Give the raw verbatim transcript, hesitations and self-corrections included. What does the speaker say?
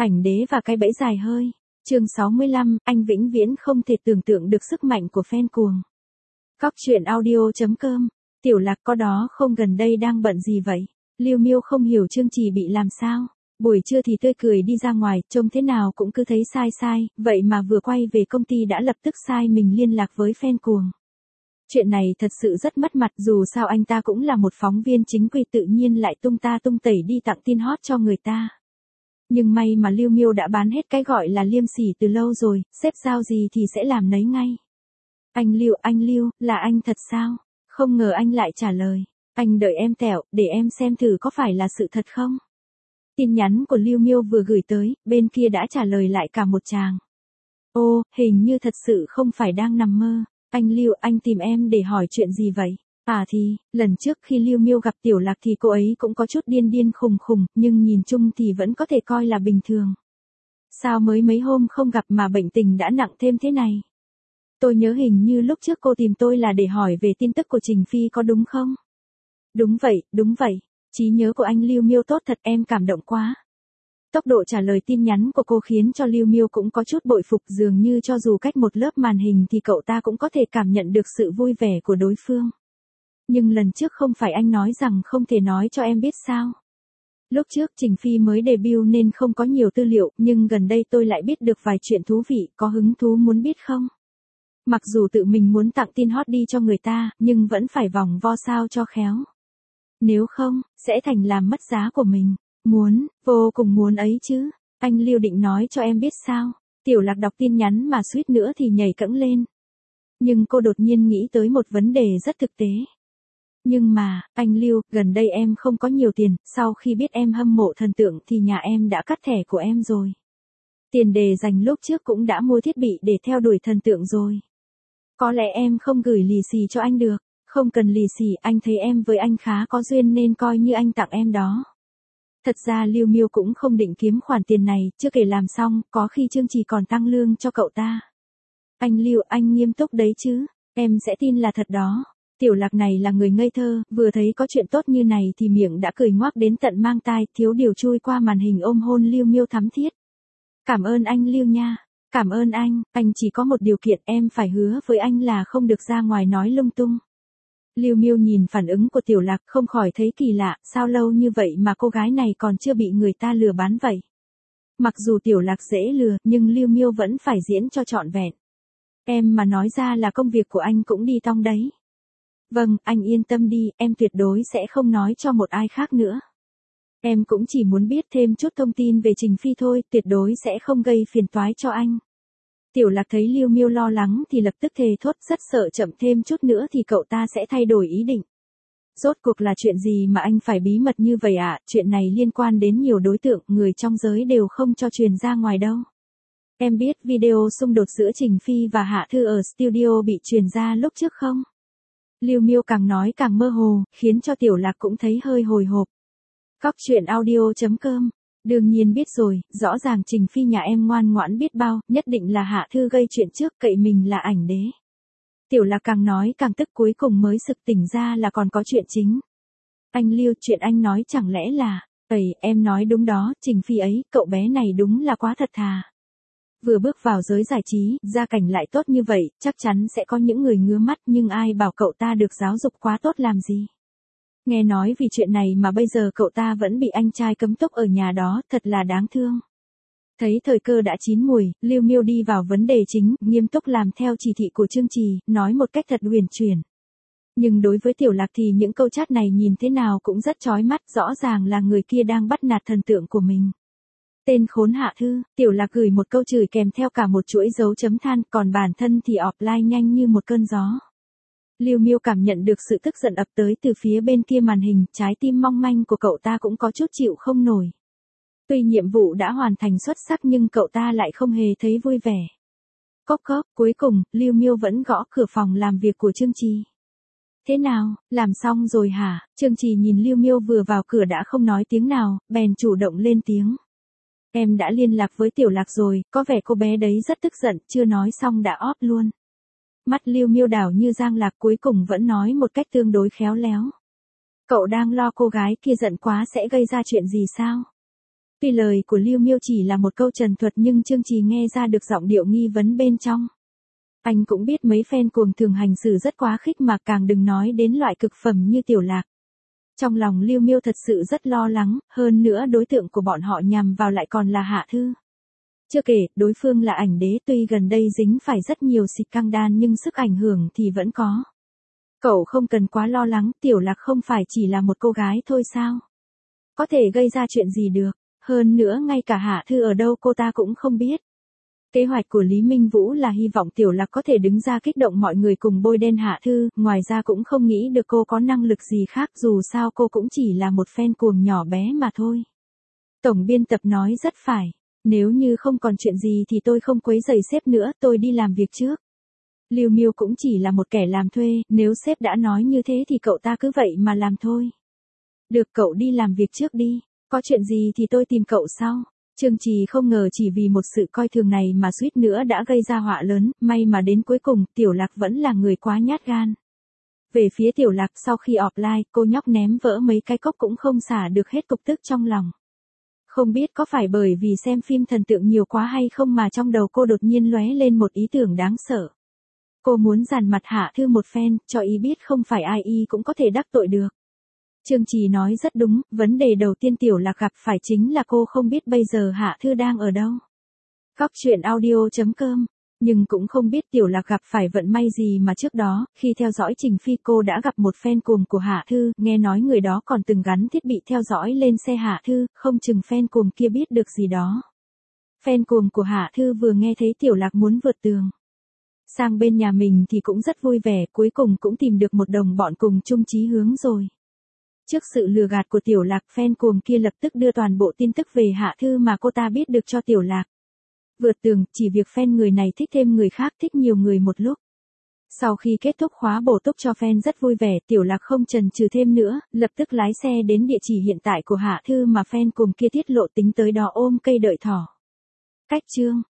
Ảnh đế và cái bẫy dài hơi. Chương sáu mươi lăm, anh vĩnh viễn không thể tưởng tượng được sức mạnh của fan cuồng. Cóc truyện audio chấm com. Tiểu Lạc có đó không, gần đây đang bận gì vậy? Liêu Miêu không hiểu Trương Trì bị làm sao. Buổi trưa thì tươi cười đi ra ngoài, trông thế nào cũng cứ thấy sai sai, vậy mà vừa quay về công ty đã lập tức sai mình liên lạc với fan cuồng. Chuyện này thật sự rất mất mặt, dù sao anh ta cũng là một phóng viên chính quy, tự nhiên lại tung ta tung tẩy đi tặng tin hot cho người ta. Nhưng may mà Liêu Miêu đã bán hết cái gọi là liêm sỉ từ lâu rồi, sếp giao gì thì sẽ làm nấy ngay. Anh Liêu, anh Liêu, là anh thật sao? Không ngờ anh lại trả lời. Anh đợi em tẹo, để em xem thử có phải là sự thật không? Tin nhắn của Liêu Miêu vừa gửi tới, bên kia đã trả lời lại cả một tràng. Ô, hình như thật sự không phải đang nằm mơ. Anh Liêu, anh tìm em để hỏi chuyện gì vậy? À thì, lần trước khi Liêu Miêu gặp Tiểu Lạc thì cô ấy cũng có chút điên điên khùng khùng, nhưng nhìn chung thì vẫn có thể coi là bình thường. Sao mới mấy hôm không gặp mà bệnh tình đã nặng thêm thế này? Tôi nhớ hình như lúc trước cô tìm tôi là để hỏi về tin tức của Trình Phi có đúng không? Đúng vậy, đúng vậy. Trí nhớ của anh Liêu Miêu tốt thật, em cảm động quá. Tốc độ trả lời tin nhắn của cô khiến cho Liêu Miêu cũng có chút bội phục, dường như cho dù cách một lớp màn hình thì cậu ta cũng có thể cảm nhận được sự vui vẻ của đối phương. Nhưng lần trước không phải anh nói rằng không thể nói cho em biết sao? Lúc trước Trình Phi mới debut nên không có nhiều tư liệu, nhưng gần đây tôi lại biết được vài chuyện thú vị, có hứng thú muốn biết không? Mặc dù tự mình muốn tặng tin hot đi cho người ta, nhưng vẫn phải vòng vo sao cho khéo. Nếu không, sẽ thành làm mất giá của mình. Muốn, vô cùng muốn ấy chứ. Anh Liêu định nói cho em biết sao? Tiểu Lạc đọc tin nhắn mà suýt nữa thì nhảy cẫng lên. Nhưng cô đột nhiên nghĩ tới một vấn đề rất thực tế. Nhưng mà, anh Liêu, gần đây em không có nhiều tiền, sau khi biết em hâm mộ thần tượng thì nhà em đã cắt thẻ của em rồi. Tiền đề dành lúc trước cũng đã mua thiết bị để theo đuổi thần tượng rồi. Có lẽ em không gửi lì xì cho anh được. Không cần lì xì, anh thấy em với anh khá có duyên nên coi như anh tặng em đó. Thật ra Liêu Miêu cũng không định kiếm khoản tiền này, chưa kể làm xong, có khi Trương Trì còn tăng lương cho cậu ta. Anh Liêu, anh nghiêm túc đấy chứ, em sẽ tin là thật đó. Tiểu Lạc này là người ngây thơ, vừa thấy có chuyện tốt như này thì miệng đã cười ngoác đến tận mang tai, thiếu điều chui qua màn hình ôm hôn Liêu Miêu thắm thiết. Cảm ơn anh Liêu nha, cảm ơn anh, anh chỉ có một điều kiện, em phải hứa với anh là không được ra ngoài nói lung tung. Liêu Miêu nhìn phản ứng của Tiểu Lạc không khỏi thấy kỳ lạ, sao lâu như vậy mà cô gái này còn chưa bị người ta lừa bán vậy? Mặc dù Tiểu Lạc dễ lừa, nhưng Liêu Miêu vẫn phải diễn cho trọn vẹn. Em mà nói ra là công việc của anh cũng đi tong đấy. Vâng, anh yên tâm đi, em tuyệt đối sẽ không nói cho một ai khác nữa. Em cũng chỉ muốn biết thêm chút thông tin về Trình Phi thôi, tuyệt đối sẽ không gây phiền toái cho anh. Tiểu Lạc thấy Liêu Miêu lo lắng thì lập tức thề thốt, rất sợ chậm thêm chút nữa thì cậu ta sẽ thay đổi ý định. Rốt cuộc là chuyện gì mà anh phải bí mật như vậy ạ? À? Chuyện này liên quan đến nhiều đối tượng, người trong giới đều không cho truyền ra ngoài đâu. Em biết video xung đột giữa Trình Phi và Hạ Thư ở studio bị truyền ra lúc trước không? Liêu Miêu càng nói càng mơ hồ, khiến cho Tiểu Lạc cũng thấy hơi hồi hộp. Cóc truyện audio chấm com. Đương nhiên biết rồi, rõ ràng Trình Phi nhà em ngoan ngoãn biết bao, nhất định là Hạ Thư gây chuyện trước, cậy mình là ảnh đế. Tiểu Lạc càng nói càng tức, cuối cùng mới sực tỉnh ra là còn có chuyện chính. Anh Liêu, chuyện anh nói chẳng lẽ là, ầy, em nói đúng đó, Trình Phi ấy, cậu bé này đúng là quá thật thà. Vừa bước vào giới giải trí, gia cảnh lại tốt như vậy, chắc chắn sẽ có những người ngứa mắt, nhưng ai bảo cậu ta được giáo dục quá tốt làm gì. Nghe nói vì chuyện này mà bây giờ cậu ta vẫn bị anh trai cấm túc ở nhà đó, thật là đáng thương. Thấy thời cơ đã chín mùi, Liêu Miêu đi vào vấn đề chính, nghiêm túc làm theo chỉ thị của Trương Trì, nói một cách thật huyền chuyển. Nhưng đối với Tiểu Lạc thì những câu chat này nhìn thế nào cũng rất chói mắt, rõ ràng là người kia đang bắt nạt thần tượng của mình. Tên khốn Hạ Thư, Tiểu Lạc gửi một câu chửi kèm theo cả một chuỗi dấu chấm than, còn bản thân thì offline nhanh như một cơn gió. Liêu Miêu cảm nhận được sự tức giận ập tới từ phía bên kia màn hình, trái tim mong manh của cậu ta cũng có chút chịu không nổi. Tuy nhiệm vụ đã hoàn thành xuất sắc nhưng cậu ta lại không hề thấy vui vẻ. Cốc cốc, cuối cùng, Liêu Miêu vẫn gõ cửa phòng làm việc của Trương Trì. Thế nào, làm xong rồi hả? Trương Trì nhìn Liêu Miêu vừa vào cửa đã không nói tiếng nào, bèn chủ động lên tiếng. Em đã liên lạc với Tiểu Lạc rồi, có vẻ cô bé đấy rất tức giận, chưa nói xong đã óp luôn. Mắt Liêu Miêu đảo như giang lạc, cuối cùng vẫn nói một cách tương đối khéo léo. Cậu đang lo cô gái kia giận quá sẽ gây ra chuyện gì sao? Tuy lời của Lưu Miêu chỉ là một câu trần thuật nhưng Trương Trì nghe ra được giọng điệu nghi vấn bên trong. Anh cũng biết mấy fan cuồng thường hành xử rất quá khích mà càng đừng nói đến loại cực phẩm như Tiểu Lạc. Trong lòng Lưu Miêu thật sự rất lo lắng, hơn nữa đối tượng của bọn họ nhằm vào lại còn là Hạ Thư. Chưa kể, đối phương là ảnh đế tuy gần đây dính phải rất nhiều xịt căng đan nhưng sức ảnh hưởng thì vẫn có. Cậu không cần quá lo lắng, Tiểu Lạc không phải chỉ là một cô gái thôi sao? Có thể gây ra chuyện gì được, hơn nữa ngay cả Hạ Thư ở đâu cô ta cũng không biết. Kế hoạch của Lý Minh Vũ là hy vọng Tiểu Lạc có thể đứng ra kích động mọi người cùng bôi đen Hạ Thư, ngoài ra cũng không nghĩ được cô có năng lực gì khác dù sao cô cũng chỉ là một fan cuồng nhỏ bé mà thôi. Tổng biên tập nói rất phải, nếu như không còn chuyện gì thì tôi không quấy rầy sếp nữa, tôi đi làm việc trước. Lưu Miêu cũng chỉ là một kẻ làm thuê, nếu sếp đã nói như thế thì cậu ta cứ vậy mà làm thôi. Được, cậu đi làm việc trước đi, có chuyện gì thì tôi tìm cậu sau. Trương Trì không ngờ chỉ vì một sự coi thường này mà suýt nữa đã gây ra họa lớn, may mà đến cuối cùng Tiểu Lạc vẫn là người quá nhát gan. Về phía Tiểu Lạc sau khi offline, cô nhóc ném vỡ mấy cái cốc cũng không xả được hết cục tức trong lòng. Không biết có phải bởi vì xem phim thần tượng nhiều quá hay không mà trong đầu cô đột nhiên lóe lên một ý tưởng đáng sợ. Cô muốn dàn mặt Hạ Thư một phen, cho ý biết không phải ai y cũng có thể đắc tội được. Trương Trì nói rất đúng, vấn đề đầu tiên Tiểu Lạc gặp phải chính là cô không biết bây giờ Hạ Thư đang ở đâu. Góc truyện audio chấm com, nhưng cũng không biết Tiểu Lạc gặp phải vận may gì mà trước đó, khi theo dõi Trình Phi cô đã gặp một fan cuồng của Hạ Thư, nghe nói người đó còn từng gắn thiết bị theo dõi lên xe Hạ Thư, không chừng fan cuồng kia biết được gì đó. Fan cuồng của Hạ Thư vừa nghe thấy Tiểu Lạc muốn vượt tường sang bên nhà mình thì cũng rất vui vẻ, cuối cùng cũng tìm được một đồng bọn cùng chung chí hướng rồi. Trước sự lừa gạt của Tiểu Lạc, fan cuồng kia lập tức đưa toàn bộ tin tức về Hạ Thư mà cô ta biết được cho Tiểu Lạc. Vượt tường, chỉ việc fan người này thích thêm người khác, thích nhiều người một lúc. Sau khi kết thúc khóa bổ túc cho fan rất vui vẻ, Tiểu Lạc không chần chừ thêm nữa, lập tức lái xe đến địa chỉ hiện tại của Hạ Thư mà fan cuồng kia tiết lộ tính tới đó ôm cây đợi thỏ. Cách chương